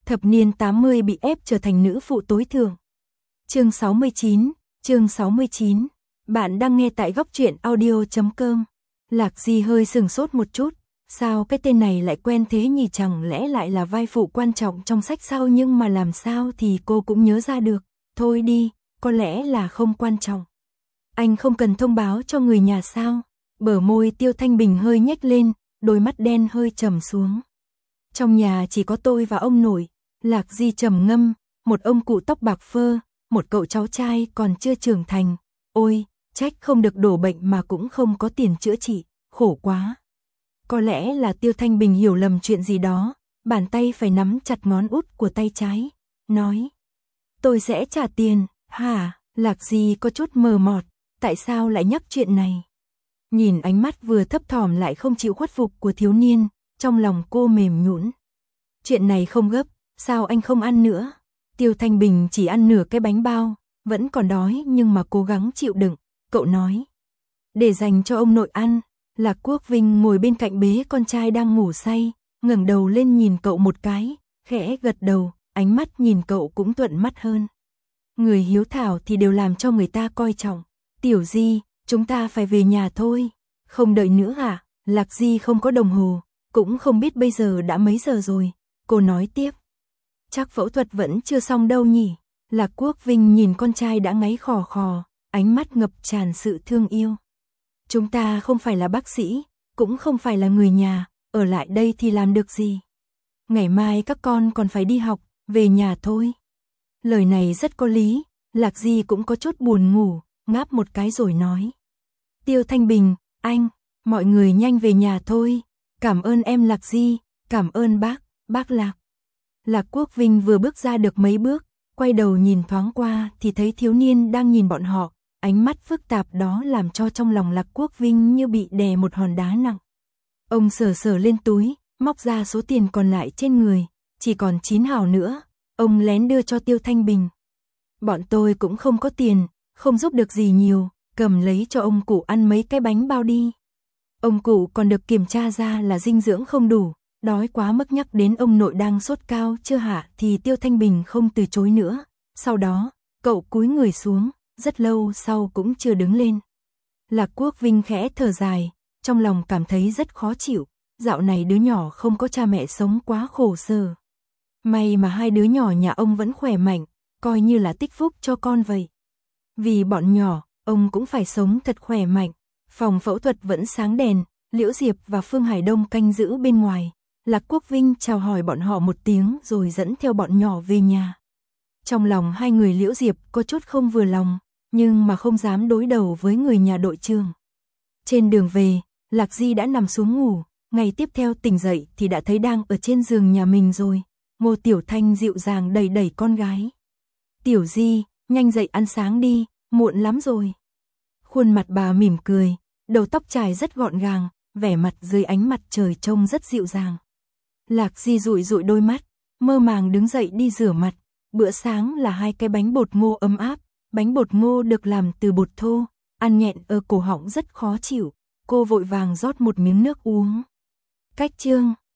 Thập niên 80 bị ép trở thành nữ phụ tối thượng. Chương 69. Bạn đang nghe tại góc truyện audio.com. Lạc Di hơi sừng sốt một chút, sao cái tên này lại quen thế nhỉ, chẳng lẽ lại là vai phụ quan trọng trong sách sao, nhưng mà làm sao thì cô cũng nhớ ra được. Thôi đi, có lẽ là không quan trọng. Anh không cần thông báo cho người nhà sao? Bờ môi Tiêu Thanh Bình hơi nhếch lên, đôi mắt đen hơi trầm xuống. Trong nhà chỉ có tôi và ông nội. Lạc Di trầm ngâm, một ông cụ tóc bạc phơ, một cậu cháu trai còn chưa trưởng thành. Ôi, trách không được đổ bệnh mà cũng không có tiền chữa trị, khổ quá. Có lẽ là Tiêu Thanh Bình hiểu lầm chuyện gì đó, bàn tay phải nắm chặt ngón út của tay trái, nói. Tôi sẽ trả tiền, hả? Lạc Di có chút mờ mọt, tại sao lại nhắc chuyện này? Nhìn ánh mắt vừa thấp thỏm lại không chịu khuất phục của thiếu niên, trong lòng cô mềm nhũn. Chuyện này không gấp, sao anh không ăn nữa? Tiêu Thanh Bình chỉ ăn nửa cái bánh bao, vẫn còn đói nhưng mà cố gắng chịu đựng, cậu nói. Để dành cho ông nội ăn. Lạc Quốc Vinh ngồi bên cạnh bế con trai đang ngủ say, ngẩng đầu lên nhìn cậu một cái, khẽ gật đầu, ánh mắt nhìn cậu cũng thuận mắt hơn. Người hiếu thảo thì đều làm cho người ta coi trọng. Tiểu Di, chúng ta phải về nhà thôi. Không đợi nữa hả? Lạc Di không có đồng hồ, cũng không biết bây giờ đã mấy giờ rồi. Cô nói tiếp. Chắc phẫu thuật vẫn chưa xong đâu nhỉ? Lạc Quốc Vinh nhìn con trai đã ngáy khò khò, ánh mắt ngập tràn sự thương yêu. Chúng ta không phải là bác sĩ, cũng không phải là người nhà, ở lại đây thì làm được gì? Ngày mai các con còn phải đi học, về nhà thôi. Lời này rất có lý, Lạc Di cũng có chút buồn ngủ, ngáp một cái rồi nói. Tiêu Thanh Bình, anh, mọi người nhanh về nhà thôi. Cảm ơn em Lạc Di, cảm ơn bác Lạc. Lạc Quốc Vinh vừa bước ra được mấy bước, quay đầu nhìn thoáng qua thì thấy thiếu niên đang nhìn bọn họ. Ánh mắt phức tạp đó làm cho trong lòng Lạc Quốc Vinh như bị đè một hòn đá nặng. Ông sờ lên túi, móc ra số tiền còn lại trên người, chỉ còn 9 hào nữa, ông lén đưa cho Tiêu Thanh Bình. Bọn tôi cũng không có tiền, không giúp được gì nhiều, cầm lấy cho ông cụ ăn mấy cái bánh bao đi. Ông cụ còn được kiểm tra ra là dinh dưỡng không đủ, đói quá mức, nhắc đến ông nội đang sốt cao chưa hả thì Tiêu Thanh Bình không từ chối nữa. Sau đó, cậu cúi người xuống. Rất lâu sau cũng chưa đứng lên. Lạc Quốc Vinh khẽ thở dài, trong lòng cảm thấy rất khó chịu, dạo này đứa nhỏ không có cha mẹ sống quá khổ sở. May mà hai đứa nhỏ nhà ông vẫn khỏe mạnh, coi như là tích phúc cho con vậy. Vì bọn nhỏ, ông cũng phải sống thật khỏe mạnh. Phòng phẫu thuật vẫn sáng đèn, Liễu Diệp và Phương Hải Đông canh giữ bên ngoài. Lạc Quốc Vinh chào hỏi bọn họ một tiếng rồi dẫn theo bọn nhỏ về nhà. Trong lòng hai người Liễu Diệp có chút không vừa lòng, nhưng mà không dám đối đầu với người nhà đội trưởng. Trên đường về, Lạc Di đã nằm xuống ngủ, ngày tiếp theo tỉnh dậy thì đã thấy đang ở trên giường nhà mình rồi. Ngô Tiểu Thanh dịu dàng đẩy con gái. Tiểu Di, nhanh dậy ăn sáng đi, muộn lắm rồi. Khuôn mặt bà mỉm cười, đầu tóc chải rất gọn gàng, vẻ mặt dưới ánh mặt trời trông rất dịu dàng. Lạc Di dụi đôi mắt, mơ màng đứng dậy đi rửa mặt. Bữa sáng là 2 cái bánh bột ngô ấm áp. Bánh bột ngô được làm từ bột thô, ăn nghẹn ở cổ họng rất khó chịu, cô vội vàng rót một miếng nước uống. Cách chương